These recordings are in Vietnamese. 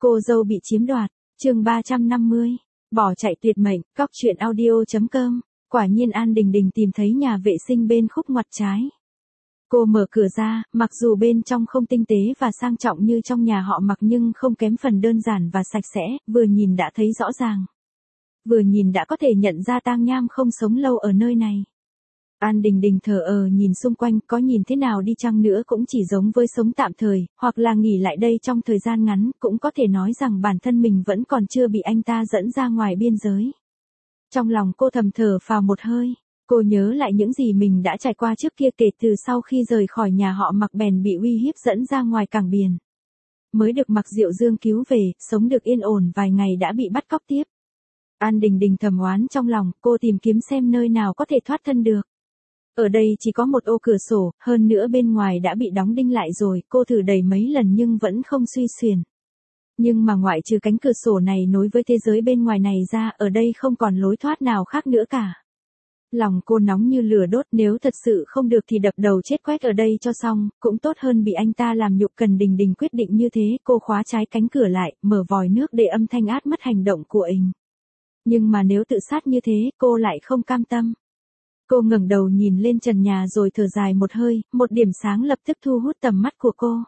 Cô dâu bị chiếm đoạt, chương 350, bỏ chạy tuyệt mệnh, cóc truyện audio.com, quả nhiên An Đình Đình tìm thấy nhà vệ sinh bên khúc ngoặt trái. Cô mở cửa ra, mặc dù bên trong không tinh tế và sang trọng như trong nhà họ Mặc nhưng không kém phần đơn giản và sạch sẽ, vừa nhìn đã thấy rõ ràng. Vừa nhìn đã có thể nhận ra Tang Nham không sống lâu ở nơi này. An Đình Đình thờ nhìn xung quanh, có nhìn thế nào đi chăng nữa cũng chỉ giống với sống tạm thời, hoặc là nghỉ lại đây trong thời gian ngắn, cũng có thể nói rằng bản thân mình vẫn còn chưa bị anh ta dẫn ra ngoài biên giới. Trong lòng cô thầm thở phào một hơi, cô nhớ lại những gì mình đã trải qua trước kia kể từ sau khi rời khỏi nhà họ Mặc bèn bị uy hiếp dẫn ra ngoài cảng biển. Mới được Mặc Diệu Dương cứu về, sống được yên ổn vài ngày đã bị bắt cóc tiếp. An Đình Đình thầm oán trong lòng, cô tìm kiếm xem nơi nào có thể thoát thân được. Ở đây chỉ có một ô cửa sổ, hơn nữa bên ngoài đã bị đóng đinh lại rồi, cô thử đẩy mấy lần nhưng vẫn không xuy xuyển. Nhưng mà ngoại trừ cánh cửa sổ này nối với thế giới bên ngoài này ra, ở đây không còn lối thoát nào khác nữa cả. Lòng cô nóng như lửa đốt, nếu thật sự không được thì đập đầu chết quách ở đây cho xong, cũng tốt hơn bị anh ta làm nhục. Cần Đình Đình quyết định như thế, cô khóa trái cánh cửa lại, mở vòi nước để âm thanh át mất hành động của ình. Nhưng mà nếu tự sát như thế, cô lại không cam tâm. Cô ngẩng đầu nhìn lên trần nhà rồi thở dài một hơi, một điểm sáng lập tức thu hút tầm mắt của cô.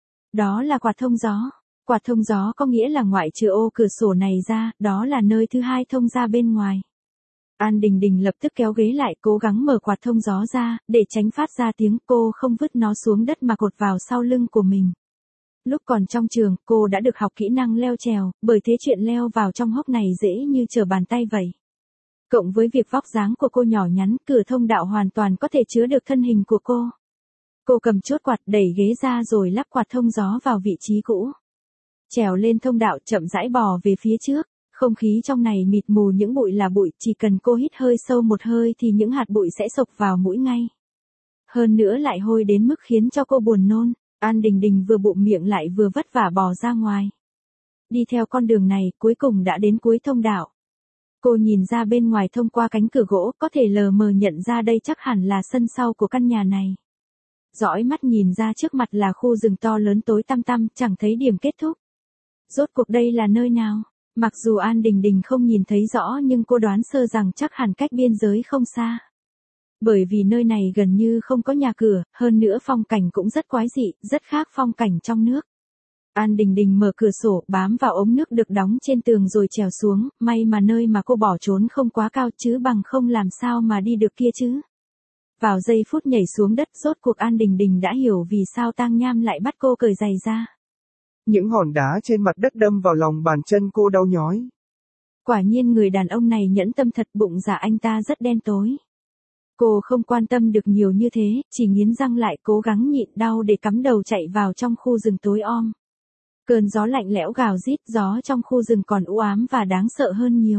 Đó là quạt thông gió. Quạt thông gió có nghĩa là ngoại trừ ô cửa sổ này ra, đó là nơi thứ hai thông ra bên ngoài. An Đình Đình lập tức kéo ghế lại, cố gắng mở quạt thông gió ra, để tránh phát ra tiếng. Cô không vứt nó xuống đất mà cột vào sau lưng của mình. Lúc còn trong trường, cô đã được học kỹ năng leo trèo, bởi thế chuyện leo vào trong hốc này dễ như trở bàn tay vậy. Cộng với việc vóc dáng của cô nhỏ nhắn, cửa thông đạo hoàn toàn có thể chứa được thân hình của cô. Cô cầm chốt quạt đẩy ghế ra rồi lắp quạt thông gió vào vị trí cũ. Trèo lên thông đạo chậm rãi bò về phía trước, không khí trong này mịt mù những bụi là bụi, chỉ cần cô hít hơi sâu một hơi thì những hạt bụi sẽ xộc vào mũi ngay. Hơn nữa lại hôi đến mức khiến cho cô buồn nôn. An Đình Đình vừa bụm miệng lại vừa vất vả bò ra ngoài. Đi theo con đường này, cuối cùng đã đến cuối thông đạo. Cô nhìn ra bên ngoài thông qua cánh cửa gỗ, có thể lờ mờ nhận ra đây chắc hẳn là sân sau của căn nhà này. Dõi mắt nhìn ra trước mặt là khu rừng to lớn tối tăm tăm, chẳng thấy điểm kết thúc. Rốt cuộc đây là nơi nào? Mặc dù An Đình Đình không nhìn thấy rõ nhưng cô đoán sơ rằng chắc hẳn cách biên giới không xa. Bởi vì nơi này gần như không có nhà cửa, hơn nữa phong cảnh cũng rất quái dị, rất khác phong cảnh trong nước. An Đình Đình mở cửa sổ, bám vào ống nước được đóng trên tường rồi trèo xuống, may mà nơi mà cô bỏ trốn không quá cao chứ bằng không làm sao mà đi được kia chứ. Vào giây phút nhảy xuống đất, rốt cuộc An Đình Đình đã hiểu vì sao Tang Nham lại bắt cô cởi giày ra. Những hòn đá trên mặt đất đâm vào lòng bàn chân cô đau nhói. Quả nhiên người đàn ông này nhẫn tâm thật, bụng dạ anh ta rất đen tối. Cô không quan tâm được nhiều như thế, chỉ nghiến răng lại cố gắng nhịn đau để cắm đầu chạy vào trong khu rừng tối om. Cơn gió lạnh lẽo gào rít, gió trong khu rừng còn u ám và đáng sợ hơn nhiều.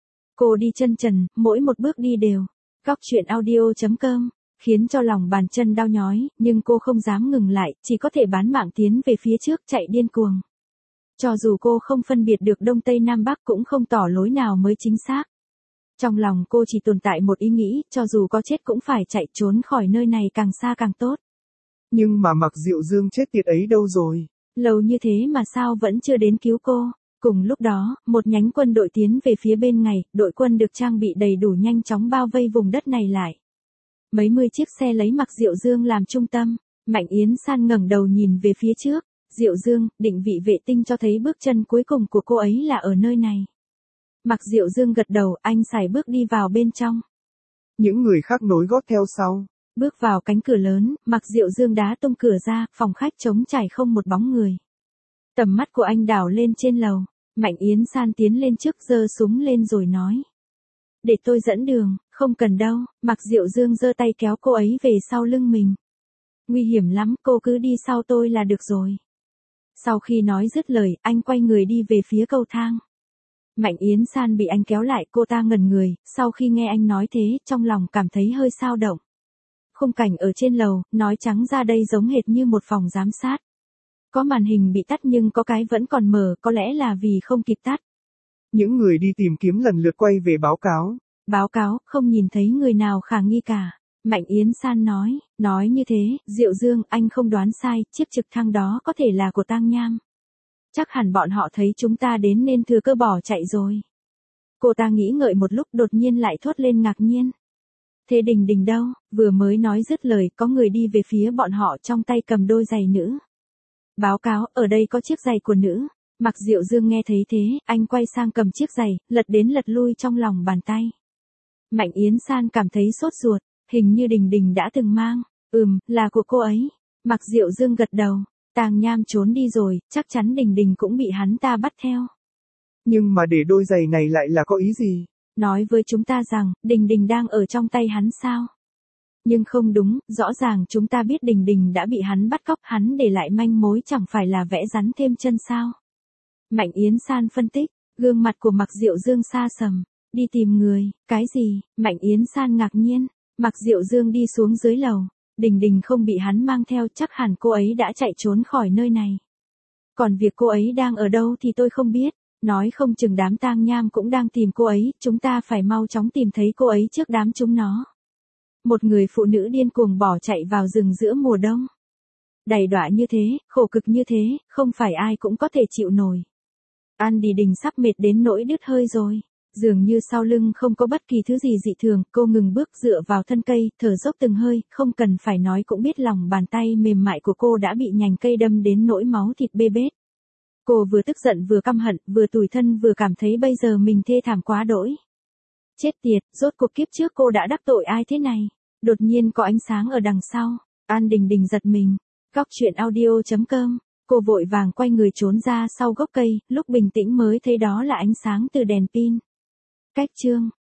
Cô đi chân trần, mỗi một bước đi đều. Cóc truyện audio.com, khiến cho lòng bàn chân đau nhói, nhưng cô không dám ngừng lại, chỉ có thể bán mạng tiến về phía trước chạy điên cuồng. Cho dù cô không phân biệt được Đông Tây Nam Bắc cũng không tỏ lối nào mới chính xác. Trong lòng cô chỉ tồn tại một ý nghĩ, cho dù có chết cũng phải chạy trốn khỏi nơi này càng xa càng tốt. Nhưng mà Mặc Diệu Dương chết tiệt ấy đâu rồi? Lâu như thế mà sao vẫn chưa đến cứu cô? Cùng lúc đó, một nhánh quân đội tiến về phía bên này, đội quân được trang bị đầy đủ nhanh chóng bao vây vùng đất này lại. Mấy mươi chiếc xe lấy Mặc Diệu Dương làm trung tâm, Mạnh Yến San ngẩng đầu nhìn về phía trước. Diệu Dương, định vị vệ tinh cho thấy bước chân cuối cùng của cô ấy là ở nơi này. Mặc Diệu Dương gật đầu, anh sải bước đi vào bên trong. Những người khác nối gót theo sau. Bước vào cánh cửa lớn, Mặc Diệu Dương đá tung cửa ra, phòng khách trống trải không một bóng người. Tầm mắt của anh đảo lên trên lầu, Mạnh Yến San tiến lên trước giơ súng lên rồi nói. Để tôi dẫn đường, không cần đâu. Mặc Diệu Dương giơ tay kéo cô ấy về sau lưng mình. Nguy hiểm lắm, cô cứ đi sau tôi là được rồi. Sau khi nói dứt lời, anh quay người đi về phía cầu thang. Mạnh Yến San bị anh kéo lại, cô ta ngẩn người, sau khi nghe anh nói thế, trong lòng cảm thấy hơi xao động. Khung cảnh ở trên lầu, nói trắng ra đây giống hệt như một phòng giám sát. Có màn hình bị tắt nhưng có cái vẫn còn mở, có lẽ là vì không kịp tắt. Những người đi tìm kiếm lần lượt quay về báo cáo. Báo cáo, không nhìn thấy người nào khả nghi cả. Mạnh Yến San nói như thế, Diệu Dương, anh không đoán sai, chiếc trực thăng đó có thể là của Tang Nham. chắc hẳn bọn họ thấy chúng ta đến nên thừa cơ bỏ chạy rồi. Cô ta nghĩ ngợi một lúc đột nhiên lại thốt lên ngạc nhiên. Thế Đình Đình đâu? Vừa mới nói dứt lời có người đi về phía bọn họ trong tay cầm đôi giày nữ. Báo cáo, ở đây có chiếc giày của nữ. Mạc Diệu Dương nghe thấy thế, anh quay sang cầm chiếc giày, lật đến lật lui trong lòng bàn tay. Mạnh Yến San cảm thấy sốt ruột, hình như Đình Đình đã từng mang. Là của cô ấy. Mạc Diệu Dương gật đầu, Tàng Nham trốn đi rồi, chắc chắn Đình Đình cũng bị hắn ta bắt theo. Nhưng mà để đôi giày này lại là có ý gì? Nói với chúng ta rằng, Đình Đình đang ở trong tay hắn sao? Nhưng không đúng, rõ ràng chúng ta biết Đình Đình đã bị hắn bắt cóc, hắn để lại manh mối chẳng phải là vẽ rắn thêm chân sao? Mạnh Yến San phân tích, gương mặt của Mạc Diệu Dương xa sầm, đi tìm người, cái gì? Mạnh Yến San ngạc nhiên, Mạc Diệu Dương đi xuống dưới lầu, Đình Đình không bị hắn mang theo, chắc hẳn cô ấy đã chạy trốn khỏi nơi này. Còn việc cô ấy đang ở đâu thì tôi không biết, nói không chừng đám Tang Nham cũng đang tìm cô ấy, chúng ta phải mau chóng tìm thấy cô ấy trước đám chúng nó. Một người phụ nữ điên cuồng bỏ chạy vào rừng giữa mùa đông. Đầy đọa như thế, khổ cực như thế, không phải ai cũng có thể chịu nổi. An Đi Đình sắp mệt đến nỗi đứt hơi rồi. Dường như sau lưng không có bất kỳ thứ gì dị thường, cô ngừng bước dựa vào thân cây, thở dốc từng hơi, không cần phải nói cũng biết lòng bàn tay mềm mại của cô đã bị nhành cây đâm đến nỗi máu thịt bê bết. Cô vừa tức giận vừa căm hận, vừa tủi thân vừa cảm thấy bây giờ mình thê thảm quá đỗi. Chết tiệt, rốt cuộc kiếp trước cô đã đắc tội ai thế này? Đột nhiên có ánh sáng ở đằng sau, An Đình Đình giật mình. Góc truyện audio.com, cô vội vàng quay người trốn ra sau gốc cây, lúc bình tĩnh mới thấy đó là ánh sáng từ đèn pin. Cách chương